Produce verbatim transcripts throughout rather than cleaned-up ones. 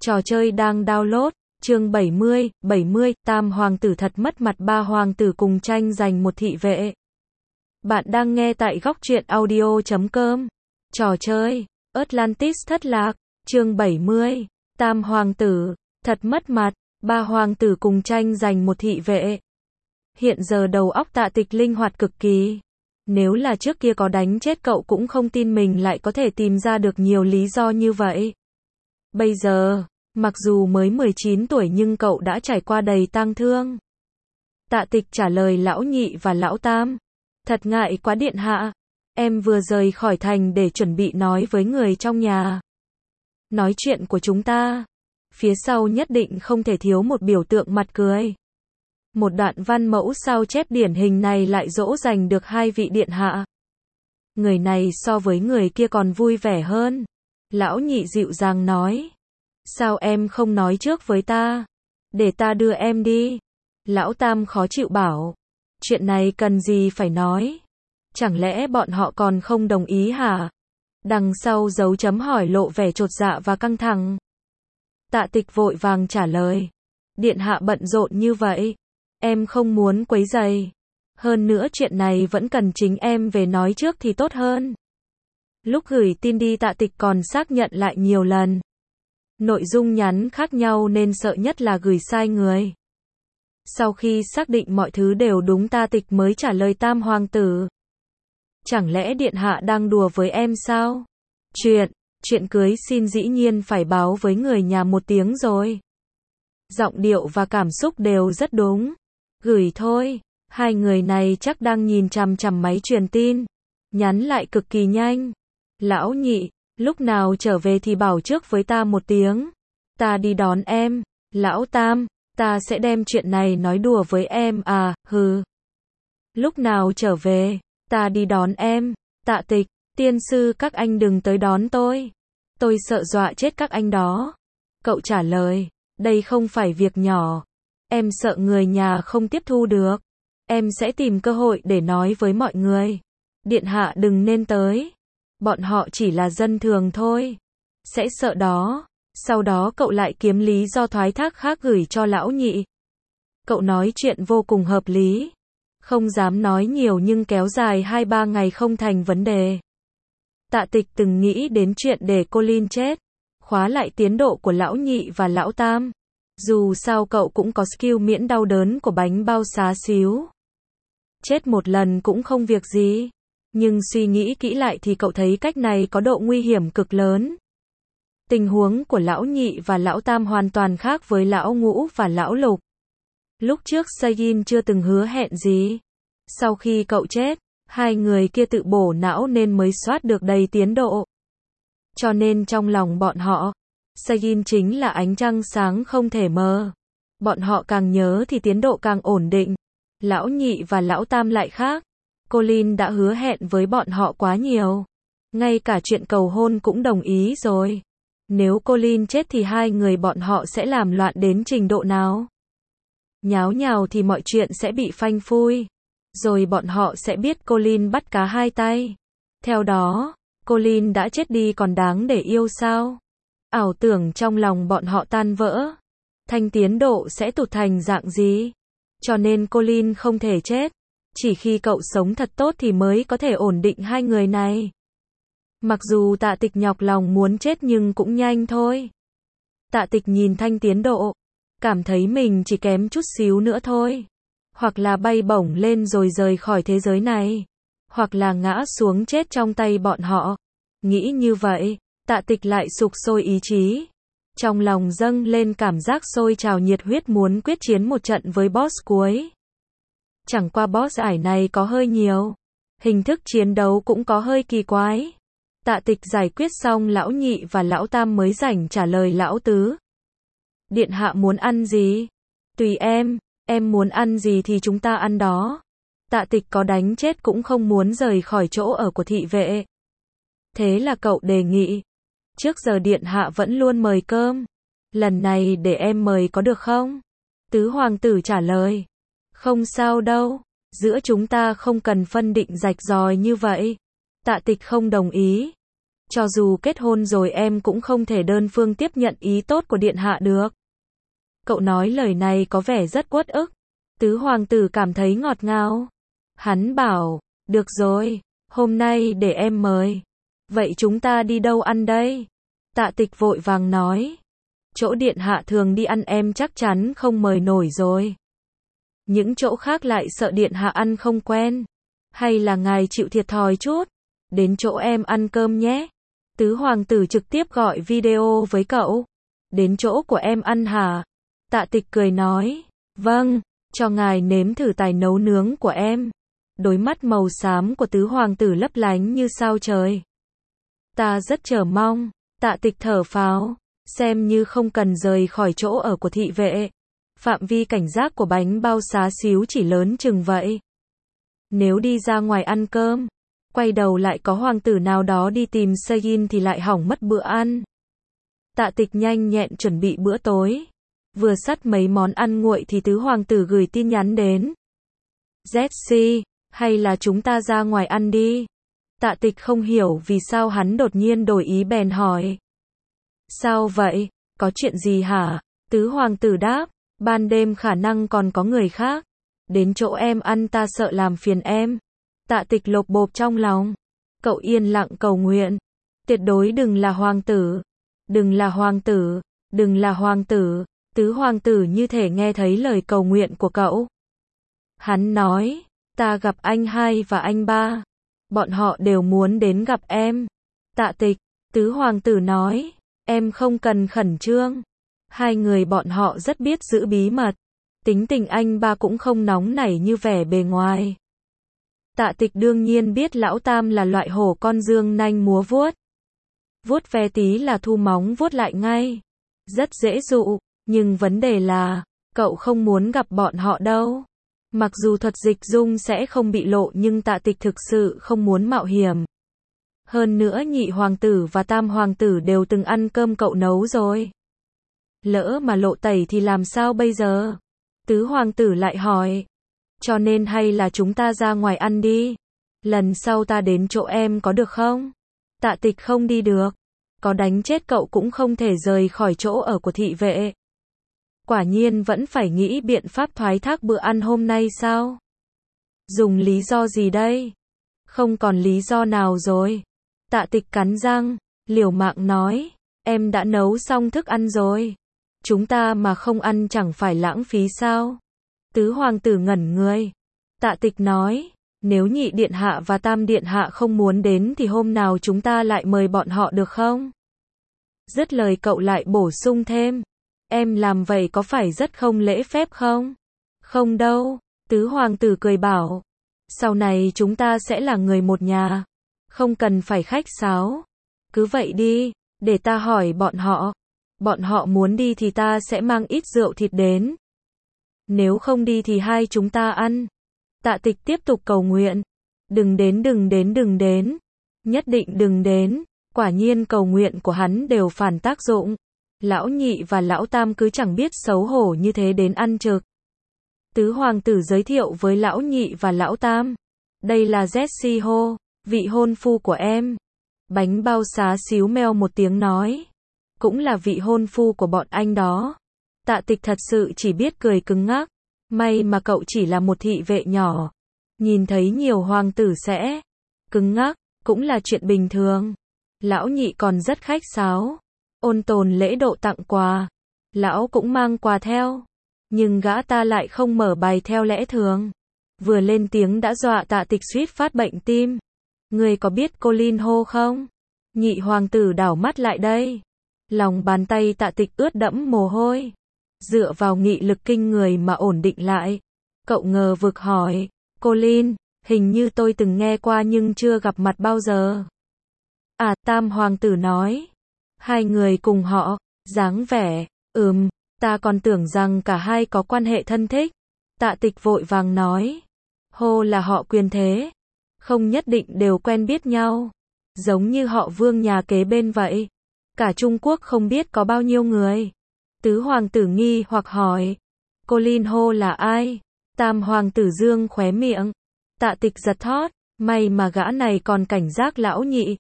Trò chơi đang download, chương bảy mươi, bảy mươi, tam hoàng tử thật mất mặt, ba hoàng tử cùng tranh giành một thị vệ. Bạn đang nghe tại góc truyện audio chấm com. Trò chơi, Atlantis thất lạc, chương bảy mươi, tam hoàng tử, thật mất mặt, ba hoàng tử cùng tranh giành một thị vệ. Hiện giờ đầu óc Tạ Tịch linh hoạt cực kỳ. Nếu là trước kia có đánh chết cậu cũng không tin mình lại có thể tìm ra được nhiều lý do như vậy. Bây giờ, mặc dù mới mười chín tuổi nhưng cậu đã trải qua đầy tang thương. Tạ Tịch trả lời lão nhị và lão tam. Thật ngại quá điện hạ. Em vừa rời khỏi thành để chuẩn bị nói với người trong nhà. Nói chuyện của chúng ta. Phía sau nhất định không thể thiếu một biểu tượng mặt cười. Một đoạn văn mẫu sao chép điển hình này lại dỗ dành được hai vị điện hạ. Người này so với người kia còn vui vẻ hơn. Lão nhị dịu dàng nói. Sao em không nói trước với ta? Để ta đưa em đi. Lão tam khó chịu bảo. Chuyện này cần gì phải nói? Chẳng lẽ bọn họ còn không đồng ý hả? Đằng sau dấu chấm hỏi lộ vẻ chột dạ và căng thẳng. Tạ Tịch vội vàng trả lời. Điện hạ bận rộn như vậy. Em không muốn quấy rầy. Hơn nữa chuyện này vẫn cần chính em về nói trước thì tốt hơn. Lúc gửi tin đi Tạ Tịch còn xác nhận lại nhiều lần. Nội dung nhắn khác nhau nên sợ nhất là gửi sai người. Sau khi xác định mọi thứ đều đúng Tạ Tịch mới trả lời tam hoàng tử. Chẳng lẽ điện hạ đang đùa với em sao? Chuyện, chuyện cưới xin dĩ nhiên phải báo với người nhà một tiếng rồi. Giọng điệu và cảm xúc đều rất đúng. Gửi thôi, hai người này chắc đang nhìn chằm chằm máy truyền tin. Nhắn lại cực kỳ nhanh. Lão nhị, lúc nào trở về thì bảo trước với ta một tiếng. Ta đi đón em. Lão tam, ta sẽ đem chuyện này nói đùa với em à, hừ. Lúc nào trở về, ta đi đón em. Tạ Tịch, tiên sư các anh đừng tới đón tôi. Tôi sợ dọa chết các anh đó. Cậu trả lời, đây không phải việc nhỏ. Em sợ người nhà không tiếp thu được. Em sẽ tìm cơ hội để nói với mọi người. Điện hạ đừng nên tới. Bọn họ chỉ là dân thường thôi. Sẽ sợ đó. Sau đó cậu lại kiếm lý do thoái thác khác gửi cho lão nhị. Cậu nói chuyện vô cùng hợp lý. Không dám nói nhiều nhưng kéo dài hai ba ngày không thành vấn đề. Tạ Tịch từng nghĩ đến chuyện để Colin chết. Khóa lại tiến độ của lão nhị và lão tam. Dù sao cậu cũng có skill miễn đau đớn của bánh bao xá xíu. Chết một lần cũng không việc gì. Nhưng suy nghĩ kỹ lại thì cậu thấy cách này có độ nguy hiểm cực lớn. Tình huống của lão nhị và lão tam hoàn toàn khác với lão ngũ và lão lục. Lúc trước Sayin chưa từng hứa hẹn gì. Sau khi cậu chết, hai người kia tự bổ não nên mới soát được đầy tiến độ. Cho nên trong lòng bọn họ, Sayin chính là ánh trăng sáng không thể mờ. Bọn họ càng nhớ thì tiến độ càng ổn định. Lão nhị và lão tam lại khác. Colin đã hứa hẹn với bọn họ quá nhiều. Ngay cả chuyện cầu hôn cũng đồng ý rồi. Nếu Colin chết thì hai người bọn họ sẽ làm loạn đến trình độ nào? Nháo nhào thì mọi chuyện sẽ bị phanh phui. Rồi bọn họ sẽ biết Colin bắt cá hai tay. Theo đó, Colin đã chết đi còn đáng để yêu sao? Ảo tưởng trong lòng bọn họ tan vỡ. Thanh tiến độ sẽ tụt thành dạng gì? Cho nên Colin không thể chết. Chỉ khi cậu sống thật tốt thì mới có thể ổn định hai người này. Mặc dù Tạ Tịch nhọc lòng muốn chết nhưng cũng nhanh thôi. Tạ Tịch nhìn thanh tiến độ. Cảm thấy mình chỉ kém chút xíu nữa thôi. Hoặc là bay bổng lên rồi rời khỏi thế giới này. Hoặc là ngã xuống chết trong tay bọn họ. Nghĩ như vậy, Tạ Tịch lại sục sôi ý chí. Trong lòng dâng lên cảm giác sôi trào nhiệt huyết muốn quyết chiến một trận với boss cuối. Chẳng qua boss ải này có hơi nhiều. Hình thức chiến đấu cũng có hơi kỳ quái. Tạ Tịch giải quyết xong lão nhị và lão tam mới rảnh trả lời lão tứ. Điện hạ muốn ăn gì? Tùy em, em muốn ăn gì thì chúng ta ăn đó. Tạ Tịch có đánh chết cũng không muốn rời khỏi chỗ ở của thị vệ. Thế là cậu đề nghị. Trước giờ điện hạ vẫn luôn mời cơm. Lần này để em mời có được không? Tứ hoàng tử trả lời. Không sao đâu. Giữa chúng ta không cần phân định rạch ròi như vậy. Tạ Tịch không đồng ý. Cho dù kết hôn rồi em cũng không thể đơn phương tiếp nhận ý tốt của điện hạ được. Cậu nói lời này có vẻ rất uất ức. Tứ hoàng tử cảm thấy ngọt ngào. Hắn bảo, được rồi, hôm nay để em mời. Vậy chúng ta đi đâu ăn đây? Tạ Tịch vội vàng nói. Chỗ điện hạ thường đi ăn em chắc chắn không mời nổi rồi. Những chỗ khác lại sợ điện hạ ăn không quen. Hay là ngài chịu thiệt thòi chút? Đến chỗ em ăn cơm nhé. Tứ hoàng tử trực tiếp gọi video với cậu. Đến chỗ của em ăn hả? Tạ Tịch cười nói. Vâng, cho ngài nếm thử tài nấu nướng của em. Đôi mắt màu xám của tứ hoàng tử lấp lánh như sao trời. Ta rất chờ mong. Tạ Tịch thở phào. Xem như không cần rời khỏi chỗ ở của thị vệ. Phạm vi cảnh giác của bánh bao xá xíu chỉ lớn chừng vậy. Nếu đi ra ngoài ăn cơm, quay đầu lại có hoàng tử nào đó đi tìm Seyin thì lại hỏng mất bữa ăn. Tạ Tịch nhanh nhẹn chuẩn bị bữa tối. Vừa sắt mấy món ăn nguội thì tứ hoàng tử gửi tin nhắn đến. Jessie, hay là chúng ta ra ngoài ăn đi? Tạ Tịch không hiểu vì sao hắn đột nhiên đổi ý bèn hỏi. Sao vậy? Có chuyện gì hả? Tứ hoàng tử đáp. Ban đêm khả năng còn có người khác. Đến chỗ em ăn ta sợ làm phiền em. Tạ Tịch lột bột trong lòng. Cậu yên lặng cầu nguyện. Tuyệt đối đừng là hoàng tử. Đừng là hoàng tử. Đừng là hoàng tử. Tứ hoàng tử như thể nghe thấy lời cầu nguyện của cậu. Hắn nói. Ta gặp anh hai và anh ba. Bọn họ đều muốn đến gặp em. Tạ Tịch. Tứ hoàng tử nói. Em không cần khẩn trương. Hai người bọn họ rất biết giữ bí mật. Tính tình anh ba cũng không nóng nảy như vẻ bề ngoài. Tạ Tịch đương nhiên biết lão tam là loại hổ con dương nanh múa vuốt. Vuốt ve tí là thu móng vuốt lại ngay. Rất dễ dụ, nhưng vấn đề là, cậu không muốn gặp bọn họ đâu. Mặc dù thuật dịch dung sẽ không bị lộ nhưng Tạ Tịch thực sự không muốn mạo hiểm. Hơn nữa nhị hoàng tử và tam hoàng tử đều từng ăn cơm cậu nấu rồi. Lỡ mà lộ tẩy thì làm sao bây giờ? Tứ hoàng tử lại hỏi. Cho nên hay là chúng ta ra ngoài ăn đi. Lần sau ta đến chỗ em có được không? Tạ Tịch không đi được. Có đánh chết cậu cũng không thể rời khỏi chỗ ở của thị vệ. Quả nhiên vẫn phải nghĩ biện pháp thoái thác bữa ăn hôm nay sao? Dùng lý do gì đây? Không còn lý do nào rồi. Tạ Tịch cắn răng, liều mạng nói. Em đã nấu xong thức ăn rồi. Chúng ta mà không ăn chẳng phải lãng phí sao? Tứ hoàng tử ngẩn người. Tạ Tịch nói. Nếu nhị điện hạ và tam điện hạ không muốn đến thì hôm nào chúng ta lại mời bọn họ được không? Dứt lời cậu lại bổ sung thêm. Em làm vậy có phải rất không lễ phép không? Không đâu. Tứ hoàng tử cười bảo. Sau này chúng ta sẽ là người một nhà. Không cần phải khách sáo. Cứ vậy đi, để ta hỏi bọn họ. Bọn họ muốn đi thì ta sẽ mang ít rượu thịt đến. Nếu không đi thì hai chúng ta ăn. Tạ Tịch tiếp tục cầu nguyện. Đừng đến đừng đến đừng đến. Nhất định đừng đến. Quả nhiên cầu nguyện của hắn đều phản tác dụng. Lão nhị và lão tam cứ chẳng biết xấu hổ như thế đến ăn trực. Tứ hoàng tử giới thiệu với lão nhị và lão tam. Đây là Jessie Ho, vị hôn phu của em. Bánh bao xá xíu meo một tiếng nói. Cũng là vị hôn phu của bọn anh đó. Tạ Tịch thật sự chỉ biết cười cứng ngắc. May mà cậu chỉ là một thị vệ nhỏ. Nhìn thấy nhiều hoàng tử sẽ cứng ngắc, cũng là chuyện bình thường. Lão nhị còn rất khách sáo. Ôn tồn lễ độ tặng quà. Lão cũng mang quà theo. Nhưng gã ta lại không mở bài theo lẽ thường. Vừa lên tiếng đã dọa Tạ Tịch suýt phát bệnh tim. Người có biết Colin Ho không? Nhị hoàng tử đảo mắt lại đây. Lòng bàn tay Tạ Tịch ướt đẫm mồ hôi. Dựa vào nghị lực kinh người mà ổn định lại. Cậu ngờ vực hỏi. Colin, hình như tôi từng nghe qua nhưng chưa gặp mặt bao giờ. À, tam hoàng tử nói. Hai người cùng họ, dáng vẻ, ừm, ta còn tưởng rằng cả hai có quan hệ thân thích. Tạ Tịch vội vàng nói. Hô là họ quyền thế. Không nhất định đều quen biết nhau. Giống như họ Vương nhà kế bên vậy. Cả Trung Quốc không biết có bao nhiêu người. Tứ hoàng tử nghi hoặc hỏi. Colin Ho là ai? Tam hoàng tử dương khóe miệng. Tạ Tịch giật thót. May mà gã này còn cảnh giác lão nhị.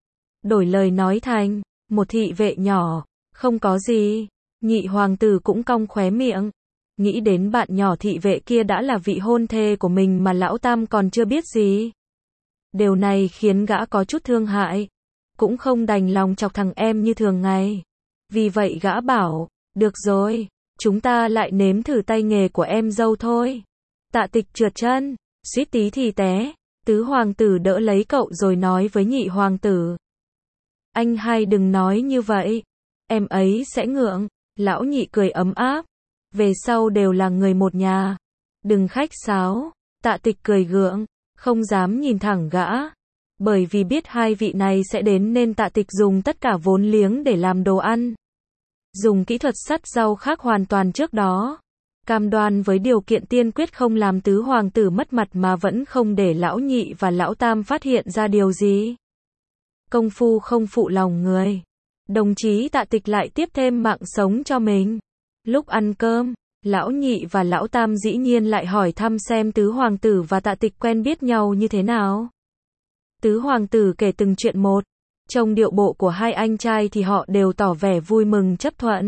đổi lời nói thành, một thị vệ nhỏ, không có gì. Nhị hoàng tử cũng cong khóe miệng. Nghĩ đến bạn nhỏ thị vệ kia đã là vị hôn thê của mình mà lão tam còn chưa biết gì. Điều này khiến gã có chút thương hại. Cũng không đành lòng chọc thằng em như thường ngày. Vì vậy gã bảo, được rồi, chúng ta lại nếm thử tay nghề của em dâu thôi. Tạ Tịch trượt chân, suýt tí thì té. Tứ hoàng tử đỡ lấy cậu rồi nói với nhị hoàng tử. Anh hai đừng nói như vậy. Em ấy sẽ ngượng. Lão nhị cười ấm áp. Về sau đều là người một nhà. Đừng khách sáo. Tạ Tịch cười gượng, không dám nhìn thẳng gã. Bởi vì biết hai vị này sẽ đến nên Tạ Tịch dùng tất cả vốn liếng để làm đồ ăn. Dùng kỹ thuật sắt rau khác hoàn toàn trước đó. Cam đoan với điều kiện tiên quyết không làm tứ hoàng tử mất mặt mà vẫn không để lão nhị và lão tam phát hiện ra điều gì. Công phu không phụ lòng người. Đồng chí Tạ Tịch lại tiếp thêm mạng sống cho mình. Lúc ăn cơm, lão nhị và lão tam dĩ nhiên lại hỏi thăm xem tứ hoàng tử và Tạ Tịch quen biết nhau như thế nào. Tứ hoàng tử kể từng chuyện một. Trong điệu bộ của hai anh trai thì họ đều tỏ vẻ vui mừng chấp thuận.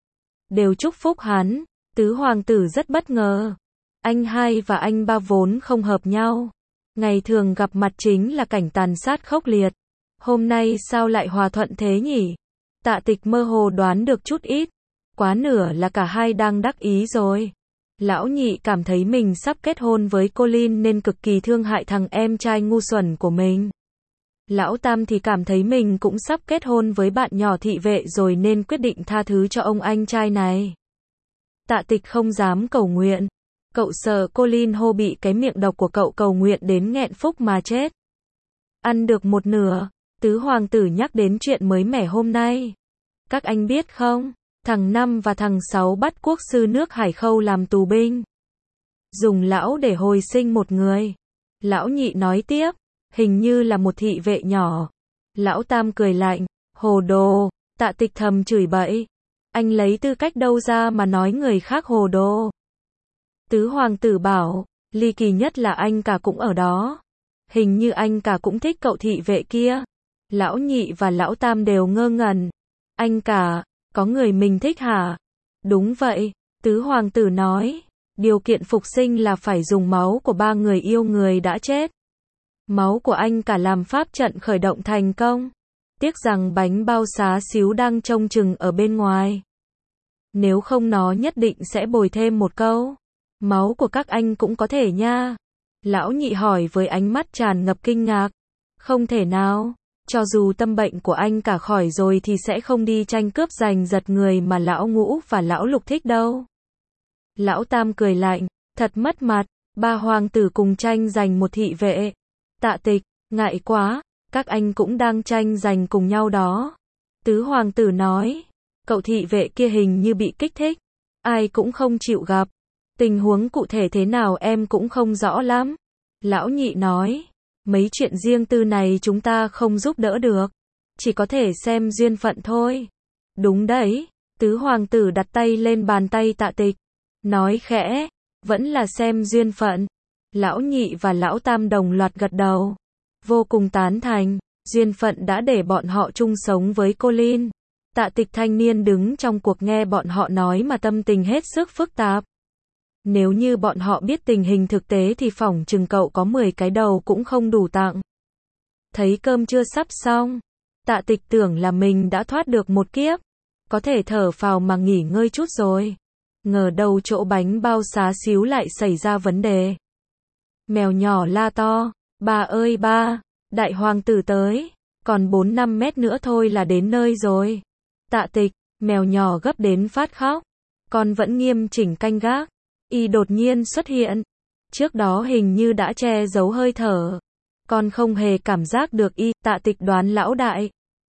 Đều chúc phúc hắn. Tứ hoàng tử rất bất ngờ. Anh hai và anh ba vốn không hợp nhau. Ngày thường gặp mặt chính là cảnh tàn sát khốc liệt. Hôm nay sao lại hòa thuận thế nhỉ? Tạ Tịch mơ hồ đoán được chút ít. Quá nửa là cả hai đang đắc ý rồi. Lão nhị cảm thấy mình sắp kết hôn với Colin nên cực kỳ thương hại thằng em trai ngu xuẩn của mình. Lão tam thì cảm thấy mình cũng sắp kết hôn với bạn nhỏ thị vệ rồi nên quyết định tha thứ cho ông anh trai này. Tạ Tịch không dám cầu nguyện. Cậu sợ Colin hô bị cái miệng độc của cậu cầu nguyện đến nghẹn phúc mà chết. Ăn được một nửa, tứ hoàng tử nhắc đến chuyện mới mẻ hôm nay. Các anh biết không, thằng Năm và thằng Sáu bắt quốc sư nước Hải Khâu làm tù binh. Dùng lão để hồi sinh một người. Lão nhị nói tiếp, hình như là một thị vệ nhỏ. Lão tam cười lạnh, hồ đồ. Tạ Tịch thầm chửi bậy. Anh lấy tư cách đâu ra mà nói người khác hồ đồ. Tứ hoàng tử bảo, ly kỳ nhất là anh cả cũng ở đó. Hình như anh cả cũng thích cậu thị vệ kia. Lão nhị và lão tam đều ngơ ngẩn. Anh cả, có người mình thích hả? Đúng vậy, tứ hoàng tử nói. Điều kiện phục sinh là phải dùng máu của ba người yêu người đã chết. Máu của anh cả làm pháp trận khởi động thành công. Tiếc rằng bánh bao xá xíu đang trông chừng ở bên ngoài. Nếu không nó nhất định sẽ bồi thêm một câu. Máu của các anh cũng có thể nha. Lão nhị hỏi với ánh mắt tràn ngập kinh ngạc. Không thể nào. Cho dù tâm bệnh của anh cả khỏi rồi thì sẽ không đi tranh cướp giành giật người mà lão Ngũ và lão Lục thích đâu. Lão tam cười lạnh. Thật mất mặt. Ba hoàng tử cùng tranh giành một thị vệ. Tạ Tịch, ngại quá. Các anh cũng đang tranh giành cùng nhau đó. Tứ hoàng tử nói. Cậu thị vệ kia hình như bị kích thích. Ai cũng không chịu gặp. Tình huống cụ thể thế nào em cũng không rõ lắm. Lão nhị nói. Mấy chuyện riêng tư này chúng ta không giúp đỡ được. Chỉ có thể xem duyên phận thôi. Đúng đấy. Tứ hoàng tử đặt tay lên bàn tay Tạ Tịch. Nói khẽ. Vẫn là xem duyên phận. Lão nhị và lão tam đồng loạt gật đầu. Vô cùng tán thành. Duyên phận đã để bọn họ chung sống với Colin. Tạ Tịch thanh niên đứng trong cuộc nghe bọn họ nói mà tâm tình hết sức phức tạp. Nếu như bọn họ biết tình hình thực tế thì phỏng chừng cậu có mười cái đầu cũng không đủ tặng. Thấy cơm chưa sắp xong. Tạ Tịch tưởng là mình đã thoát được một kiếp. Có thể thở phào mà nghỉ ngơi chút rồi. Ngờ đâu chỗ bánh bao xá xíu lại xảy ra vấn đề. Mèo nhỏ la to. Ba ơi ba, đại hoàng tử tới. Còn bốn năm mét nữa thôi là đến nơi rồi. Tạ Tịch, mèo nhỏ gấp đến phát khóc. Con vẫn nghiêm chỉnh canh gác. Y đột nhiên xuất hiện. Trước đó hình như đã che giấu hơi thở. Con không hề cảm giác được y. Tạ Tịch đoán lão đại,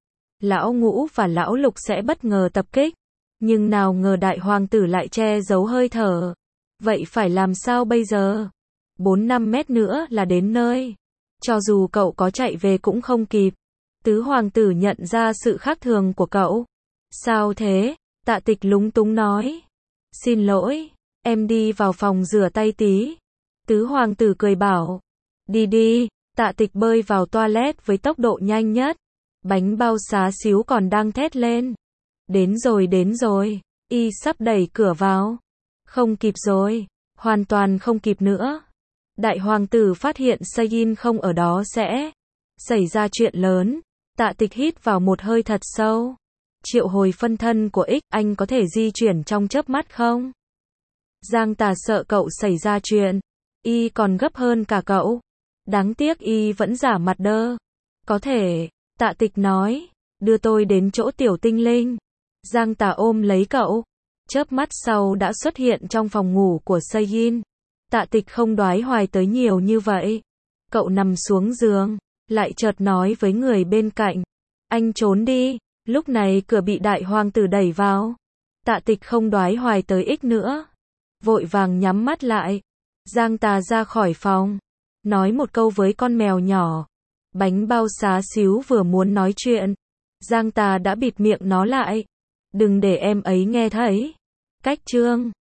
lão Ngũ và lão Lục sẽ bất ngờ tập kích. Nhưng nào ngờ đại hoàng tử lại che giấu hơi thở. Vậy phải làm sao bây giờ? Bốn năm mét nữa là đến nơi. Cho dù cậu có chạy về cũng không kịp. Tứ hoàng tử nhận ra sự khác thường của cậu. Sao thế? Tạ Tịch lúng túng nói. Xin lỗi, em đi vào phòng rửa tay tí. Tứ hoàng tử cười bảo. Đi đi. Tạ Tịch bơi vào toilet với tốc độ nhanh nhất. Bánh bao xá xíu còn đang thét lên. Đến rồi đến rồi, y sắp đẩy cửa vào. Không kịp rồi, hoàn toàn không kịp nữa. Đại hoàng tử phát hiện Sayin không ở đó sẽ xảy ra chuyện lớn. Tạ Tịch hít vào một hơi thật sâu. Triệu hồi phân thân của X, anh có thể di chuyển trong chớp mắt không? Giang Tà sợ cậu xảy ra chuyện. Y còn gấp hơn cả cậu. Đáng tiếc y vẫn giả mặt đơ. Có thể, Tạ Tịch nói, đưa tôi đến chỗ tiểu tinh linh. Giang Tà ôm lấy cậu. Chớp mắt sau đã xuất hiện trong phòng ngủ của Sayin. Tạ Tịch không đoái hoài tới nhiều như vậy. Cậu nằm xuống giường, lại chợt nói với người bên cạnh. Anh trốn đi. Lúc này cửa bị đại hoàng tử đẩy vào. Tạ Tịch không đoái hoài tới X nữa. Vội vàng nhắm mắt lại. Giang Tà ra khỏi phòng. Nói một câu với con mèo nhỏ. Bánh bao xá xíu vừa muốn nói chuyện. Giang Tà đã bịt miệng nó lại. Đừng để em ấy nghe thấy. Cách chương